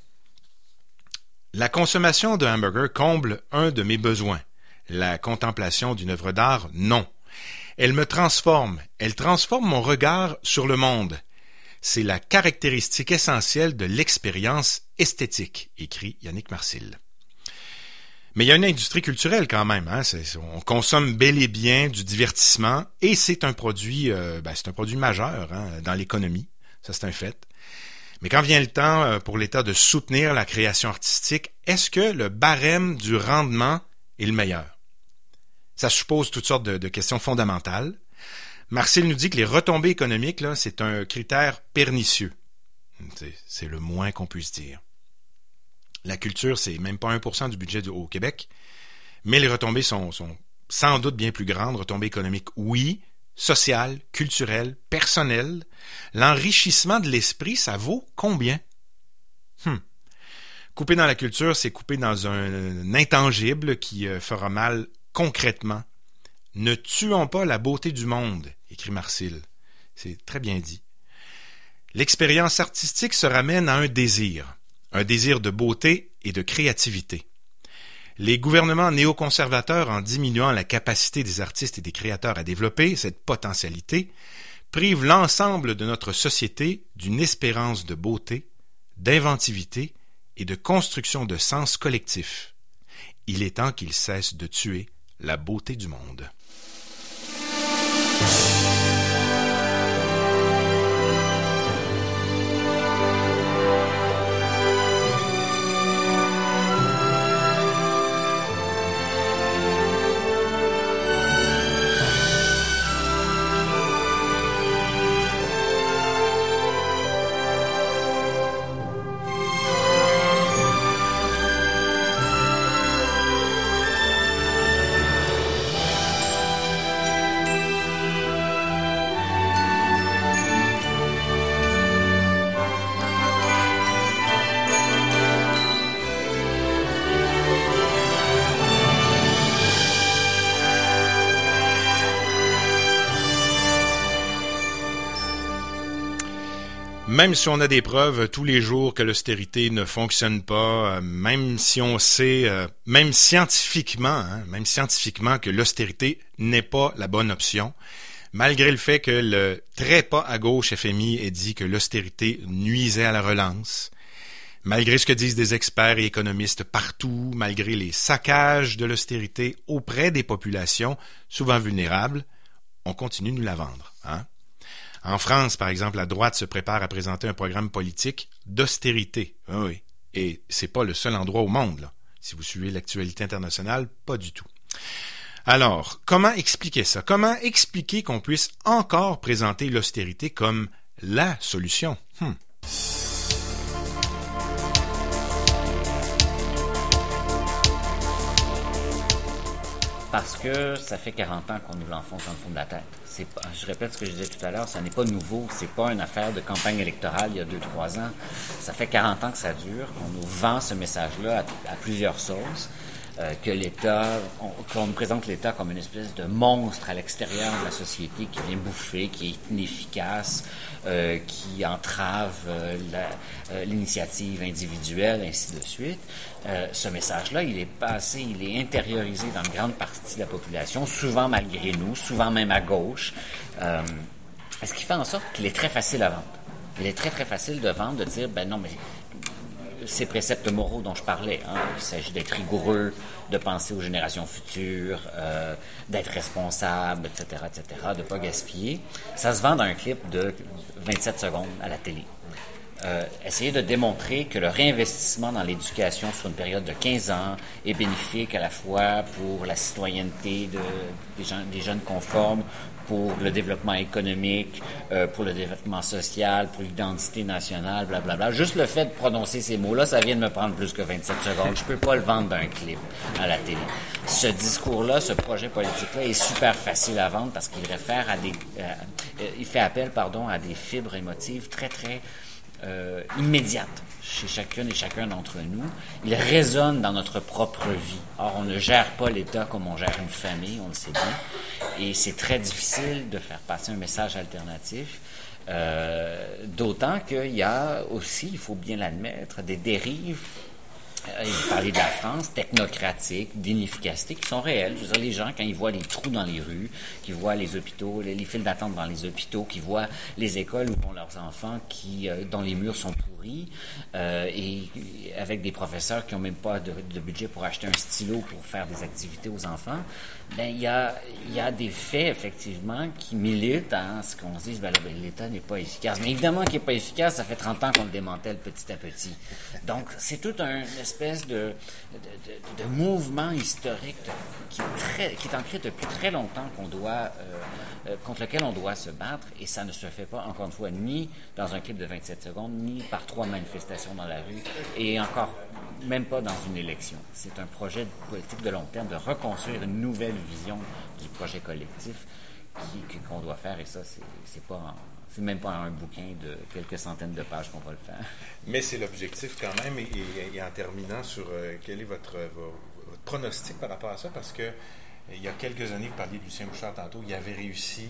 La consommation de hamburger comble un de mes besoins. La contemplation d'une œuvre d'art, non. Elle me transforme. Elle transforme mon regard sur le monde. C'est la caractéristique essentielle de l'expérience esthétique, écrit Yannick Marcil. Mais il y a une industrie culturelle quand même. Hein? On consomme bel et bien du divertissement et c'est un produit majeur hein, dans l'économie. Ça, c'est un fait. Mais quand vient le temps pour l'État de soutenir la création artistique, est-ce que le barème du rendement est le meilleur? Ça suppose toutes sortes de questions fondamentales. Marcil nous dit que les retombées économiques, là, c'est un critère pernicieux. C'est le moins qu'on puisse dire. La culture, c'est même pas 1% du budget au Québec, mais les retombées sont sans doute bien plus grandes. Retombées économiques, oui. Sociales, culturelles, personnelles. L'enrichissement de l'esprit, ça vaut combien? Couper dans la culture, c'est couper dans un intangible qui fera mal concrètement. Ne tuons pas la beauté du monde, écrit Marcil. C'est très bien dit. L'expérience artistique se ramène à un désir de beauté et de créativité. Les gouvernements néoconservateurs, en diminuant la capacité des artistes et des créateurs à développer cette potentialité, privent l'ensemble de notre société d'une espérance de beauté, d'inventivité et de construction de sens collectif. Il est temps qu'ils cessent de tuer la beauté du monde. Même si on a des preuves tous les jours que l'austérité ne fonctionne pas, même si on sait, même scientifiquement que l'austérité n'est pas la bonne option, malgré le fait que le très pas à gauche FMI ait dit que l'austérité nuisait à la relance, malgré ce que disent des experts et économistes partout, malgré les saccages de l'austérité auprès des populations souvent vulnérables, on continue de nous la vendre, hein? En France, par exemple, la droite se prépare à présenter un programme politique d'austérité. Oui. Et c'est pas le seul endroit au monde, là. Si vous suivez l'actualité internationale, pas du tout. Alors, comment expliquer ça? Comment expliquer qu'on puisse encore présenter l'austérité comme la solution?
Parce que ça fait 40 ans qu'on nous l'enfonce dans le fond de la tête. Je répète ce que je disais tout à l'heure, ça n'est pas nouveau, c'est pas une affaire de campagne électorale il y a 2-3 ans. Ça fait 40 ans que ça dure, qu'on nous vend ce message-là à plusieurs sauces, que l'État, qu'on nous présente l'État comme une espèce de monstre à l'extérieur de la société qui vient bouffer, qui est inefficace, qui entrave l'initiative individuelle, ainsi de suite. Ce message-là, il est passé, il est intériorisé dans une grande partie de la population, souvent malgré nous, souvent même à gauche, ce qui fait en sorte qu'il est très facile à vendre. Il est très, très facile de vendre, de dire, ben non, mais ces préceptes moraux dont je parlais, hein, il s'agit d'être rigoureux, de penser aux générations futures, d'être responsable, etc., de ne pas gaspiller. Ça se vend dans un clip de 27 secondes à la télé. Essayer de démontrer que le réinvestissement dans l'éducation sur une période de 15 ans est bénéfique à la fois pour la citoyenneté des jeunes conformes, pour le développement économique, pour le développement social, pour l'identité nationale, blablabla. Juste le fait de prononcer ces mots-là, ça vient de me prendre plus que 27 secondes. Je peux pas le vendre d'un clip à la télé. Ce discours-là, ce projet politique-là est super facile à vendre parce qu'il réfère à il fait appel, à des fibres émotives très, très immédiate chez chacune et chacun d'entre nous. Il résonne dans notre propre vie. Or, on ne gère pas l'État comme on gère une famille, on le sait bien. Et c'est très difficile de faire passer un message alternatif. D'autant qu'il y a aussi, il faut bien l'admettre, des dérives. Vous parlez de la France, technocratique, d'inefficacité, qui sont réelles. Je veux dire, les gens, quand ils voient les trous dans les rues, qu'ils voient les hôpitaux, les files d'attente dans les hôpitaux, qu'ils voient les écoles où vont leurs enfants, dont les murs sont pourris, et avec des professeurs qui n'ont même pas de budget pour acheter un stylo pour faire des activités aux enfants, ben il y a des faits, effectivement, qui militent à ce qu'on se dise, l'État n'est pas efficace. Mais évidemment qu'il n'est pas efficace, ça fait 30 ans qu'on le démantèle petit à petit. Donc, c'est tout un espèce de mouvement historique qui est ancré depuis très longtemps contre lequel on doit se battre, et ça ne se fait pas, encore une fois, ni dans un clip de 27 secondes, ni par 3 manifestations dans la rue, et encore même pas dans une élection. C'est un projet politique de long terme de reconstruire une nouvelle vision du projet collectif qu'on doit faire, et ça, c'est même pas un bouquin de quelques centaines de pages qu'on va le faire.
Mais c'est l'objectif quand même, et en terminant sur quel est votre pronostic par rapport à ça, parce que il y a quelques années, vous parliez de Lucien Bouchard tantôt, il avait réussi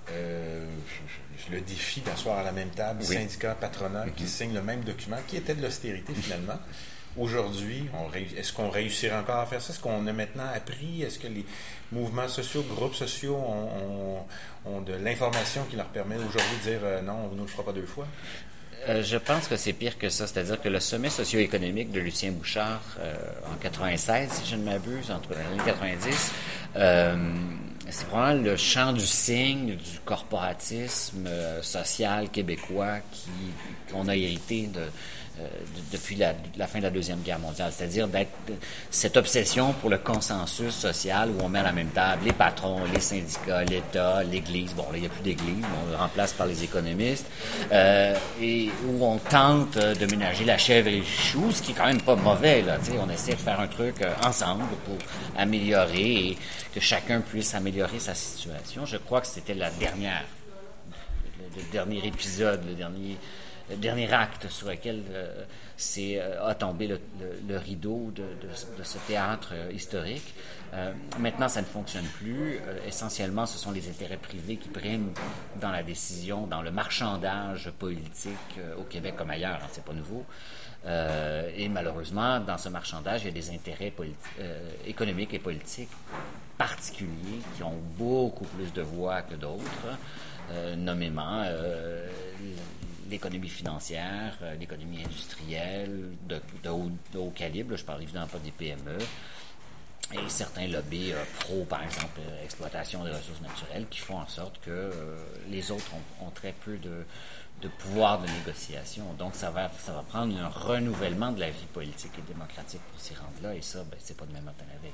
le défi d'asseoir à la même table syndicats, patronat, qui signent le même document, qui était de l'austérité finalement. Aujourd'hui, est-ce qu'on réussirait encore à faire ça? Est-ce qu'on a maintenant appris? Est-ce que les mouvements sociaux, groupes sociaux ont de l'information qui leur permet aujourd'hui de dire non, on ne nous le fera pas 2 fois?
Je pense que c'est pire que ça. C'est-à-dire que le sommet socio-économique de Lucien Bouchard en 96, si je ne m'abuse, entre les années 90, c'est probablement le champ du signe du corporatisme social québécois qu'on a hérité depuis la fin de la Deuxième Guerre mondiale, c'est-à-dire cette obsession pour le consensus social où on met à la même table les patrons, les syndicats, l'État, l'Église. Bon, là, il n'y a plus d'Église, on le remplace par les économistes, et où on tente de ménager la chèvre et le chou, ce qui est quand même pas mauvais, là, tu sais, on essaie de faire un truc ensemble pour améliorer et que chacun puisse améliorer sa situation. Je crois que c'était le dernier épisode, dernier acte sur lequel a tombé le rideau de ce théâtre historique. Maintenant, ça ne fonctionne plus. Essentiellement, ce sont les intérêts privés qui priment dans la décision, dans le marchandage politique au Québec comme ailleurs. C'est pas nouveau. Et malheureusement, dans ce marchandage, il y a des intérêts économiques et politiques particuliers qui ont beaucoup plus de voix que d'autres, nommément l'économie financière, l'économie industrielle de haut calibre. Je parle évidemment pas des PME. Et certains lobbies pro, par exemple, exploitation des ressources naturelles, qui font en sorte que les autres ont très peu de pouvoir de négociation. Donc, ça va prendre un renouvellement de la vie politique et démocratique pour s'y rendre là. Et ça, c'est pas demain matin la veille.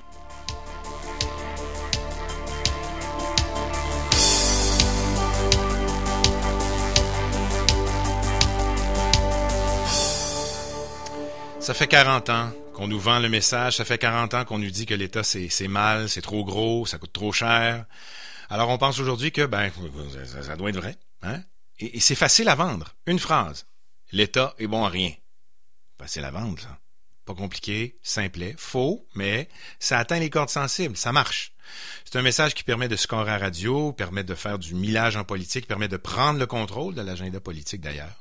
Ça fait 40 ans qu'on nous vend le message, ça fait 40 ans qu'on nous dit que l'État c'est mal, c'est trop gros, ça coûte trop cher. Alors on pense aujourd'hui que ça doit être vrai, hein? Et c'est facile à vendre. Une phrase. L'État est bon à rien. Facile à vendre, ça. Pas compliqué, simplet, faux, mais ça atteint les cordes sensibles, ça marche. C'est un message qui permet de scorer à radio, permet de faire du millage en politique, permet de prendre le contrôle de l'agenda politique d'ailleurs.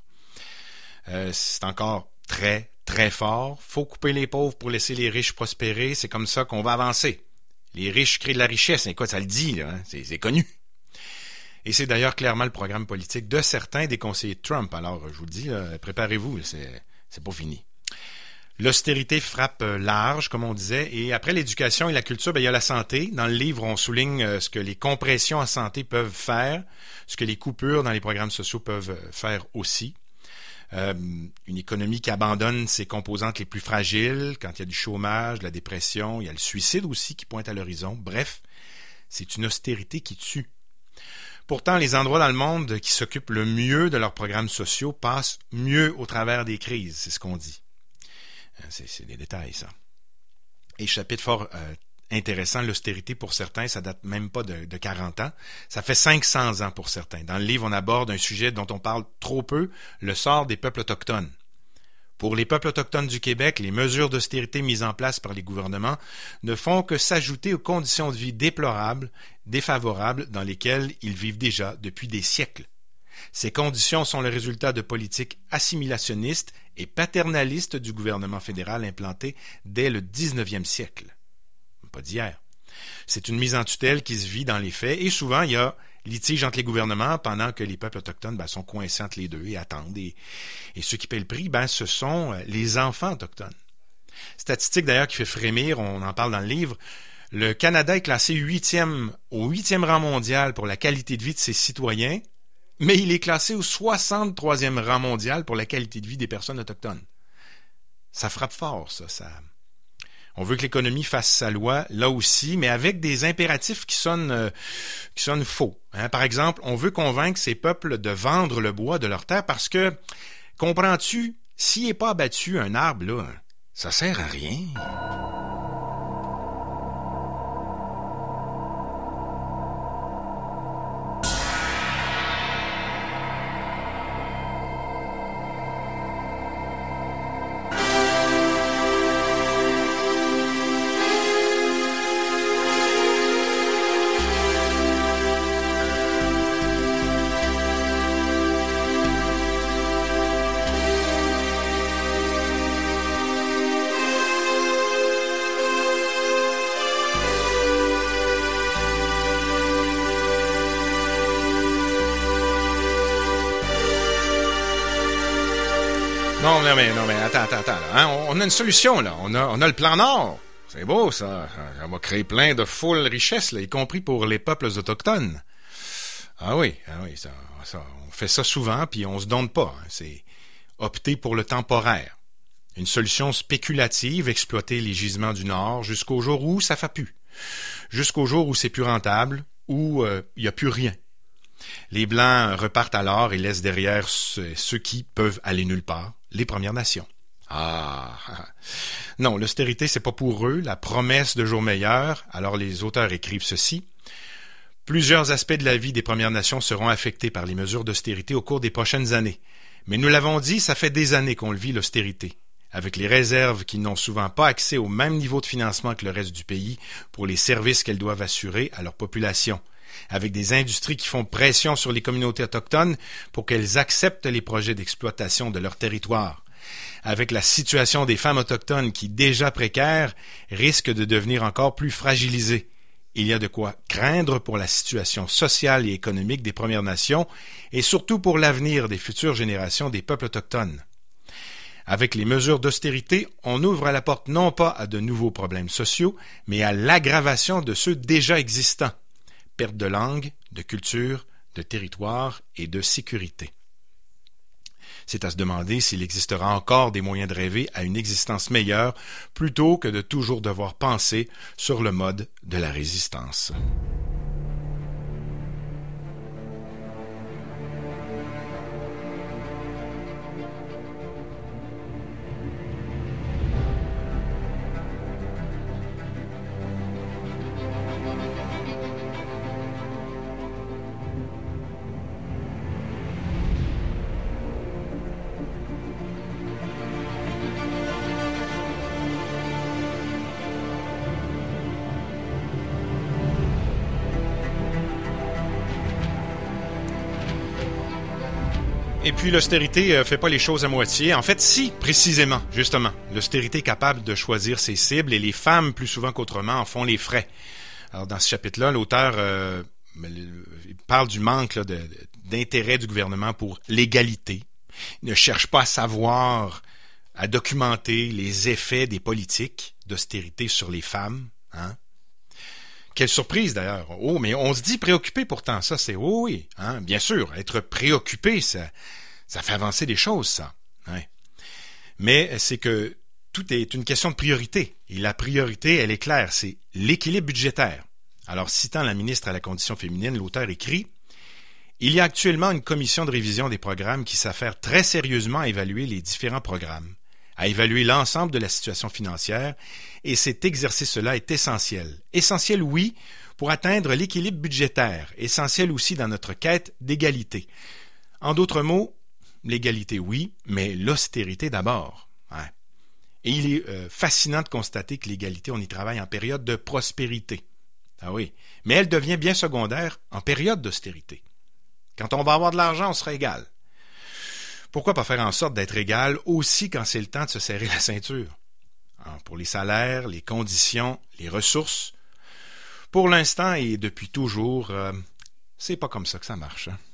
C'est encore très, très fort. Faut couper les pauvres pour laisser les riches prospérer. C'est comme ça qu'on va avancer. Les riches créent de la richesse. Écoute, ça le dit, là, hein? C'est connu. Et c'est d'ailleurs clairement le programme politique de certains des conseillers de Trump. Alors, je vous le dis, là, préparez-vous, là, c'est pas fini. L'austérité frappe large, comme on disait, et après l'éducation et la culture, il y a la santé. Dans le livre, on souligne ce que les compressions en santé peuvent faire, ce que les coupures dans les programmes sociaux peuvent faire aussi. Une économie qui abandonne ses composantes les plus fragiles, quand il y a du chômage, de la dépression, il y a le suicide aussi qui pointe à l'horizon. Bref, c'est une austérité qui tue. Pourtant, les endroits dans le monde qui s'occupent le mieux de leurs programmes sociaux passent mieux au travers des crises, c'est ce qu'on dit. C'est des détails, ça. Et chapitre fort intéressant, l'austérité pour certains, ça date même pas de 40 ans. Ça fait 500 ans pour certains. Dans le livre, on aborde un sujet dont on parle trop peu, le sort des peuples autochtones. Pour les peuples autochtones du Québec, les mesures d'austérité mises en place par les gouvernements ne font que s'ajouter aux conditions de vie déplorables, défavorables dans lesquelles ils vivent déjà depuis des siècles. Ces conditions sont le résultat de politiques assimilationnistes et paternalistes du gouvernement fédéral implanté dès le 19e siècle. Pas d'hier. C'est une mise en tutelle qui se vit dans les faits et souvent il y a litige entre les gouvernements pendant que les peuples autochtones sont coincés entre les deux et attendent. Et ceux qui paient le prix, ce sont les enfants autochtones. Statistique d'ailleurs qui fait frémir, on en parle dans le livre. Le Canada est classé au 8e rang mondial pour la qualité de vie de ses citoyens, mais il est classé au 63e rang mondial pour la qualité de vie des personnes autochtones. Ça frappe fort, ça. On veut que l'économie fasse sa loi, là aussi, mais avec des impératifs qui sonnent faux. Hein? Par exemple, on veut convaincre ces peuples de vendre le bois de leur terre parce que, comprends-tu, s'il n'est pas abattu un arbre, là, ça sert à rien. Non, mais attends, là, hein? On a une solution, là. On a le plan Nord. C'est beau, ça. Ça va créer plein de foules richesses, là, y compris pour les peuples autochtones. Ah oui, ça, on fait ça souvent, puis on se donne pas. Hein. C'est opter pour le temporaire. Une solution spéculative, exploiter les gisements du Nord jusqu'au jour où ça fait plus. Jusqu'au jour où c'est plus rentable, où il n'y a plus rien. Les Blancs repartent alors et laissent derrière ceux qui peuvent aller nulle part, les Premières Nations. Non, l'austérité, c'est pas pour eux, la promesse de jours meilleurs. Alors les auteurs écrivent ceci. Plusieurs aspects de la vie des Premières Nations seront affectés par les mesures d'austérité au cours des prochaines années. Mais nous l'avons dit, ça fait des années qu'on le vit, l'austérité, avec les réserves qui n'ont souvent pas accès au même niveau de financement que le reste du pays pour les services qu'elles doivent assurer à leur population, avec des industries qui font pression sur les communautés autochtones pour qu'elles acceptent les projets d'exploitation de leur territoire, avec la situation des femmes autochtones qui, déjà précaires, risque de devenir encore plus fragilisée. Il y a de quoi craindre pour la situation sociale et économique des Premières Nations et surtout pour l'avenir des futures générations des peuples autochtones. Avec les mesures d'austérité, on ouvre la porte non pas à de nouveaux problèmes sociaux, mais à l'aggravation de ceux déjà existants. Perte de langue, de culture, de territoire et de sécurité. C'est à se demander s'il existera encore des moyens de rêver à une existence meilleure plutôt que de toujours devoir penser sur le mode de la résistance. Et puis l'austérité fait pas les choses à moitié. En fait, si, précisément, justement, l'austérité est capable de choisir ses cibles et les femmes, plus souvent qu'autrement, en font les frais. Alors dans ce chapitre-là, l'auteur parle du manque là, d'intérêt du gouvernement pour l'égalité. Il ne cherche pas à savoir, à documenter les effets des politiques d'austérité sur les femmes. Hein? Quelle surprise d'ailleurs. Oh, mais on se dit préoccupé pourtant. Ça, c'est oui. Hein? Bien sûr, être préoccupé, ça fait avancer les choses, ça. Ouais. Mais c'est que tout est une question de priorité. Et la priorité, elle est claire, c'est l'équilibre budgétaire. Alors, citant la ministre à la Condition féminine, l'auteur écrit « Il y a actuellement une commission de révision des programmes qui s'affaire très sérieusement à évaluer les différents programmes, à évaluer l'ensemble de la situation financière, et cet exercice-là est essentiel. Essentiel, oui, pour atteindre l'équilibre budgétaire, essentiel aussi dans notre quête d'égalité. En d'autres mots, l'égalité, oui, mais l'austérité d'abord. Ouais. Et il est fascinant de constater que l'égalité, on y travaille en période de prospérité. Ah oui, mais elle devient bien secondaire en période d'austérité. Quand on va avoir de l'argent, on sera égal. Pourquoi pas faire en sorte d'être égal aussi quand c'est le temps de se serrer la ceinture? Alors, pour les salaires, les conditions, les ressources. Pour l'instant et depuis toujours, c'est pas comme ça que ça marche. Hein?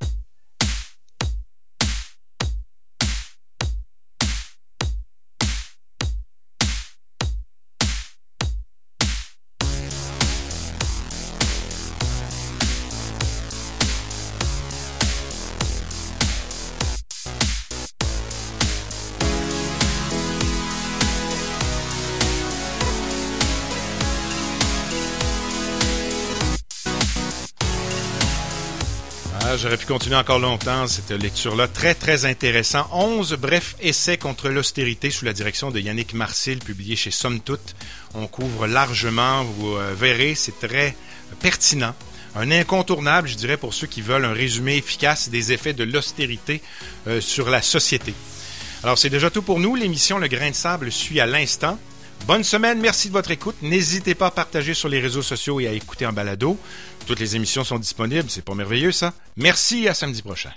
J'aurais pu continuer encore longtemps cette lecture-là. Très, très intéressant. 11 brefs essais contre l'austérité sous la direction de Yannick Marcil, publié chez Somme Toute. On couvre largement, vous verrez, c'est très pertinent. Un incontournable, je dirais, pour ceux qui veulent un résumé efficace des effets de l'austérité sur la société. Alors, c'est déjà tout pour nous. L'émission Le Grain de Sable suit à l'instant. Bonne semaine, merci de votre écoute. N'hésitez pas à partager sur les réseaux sociaux et à écouter en balado. Toutes les émissions sont disponibles, c'est pas merveilleux ça? Merci, à samedi prochain.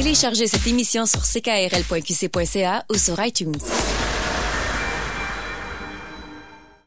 Téléchargez cette émission sur ckrl.qc.ca ou sur iTunes.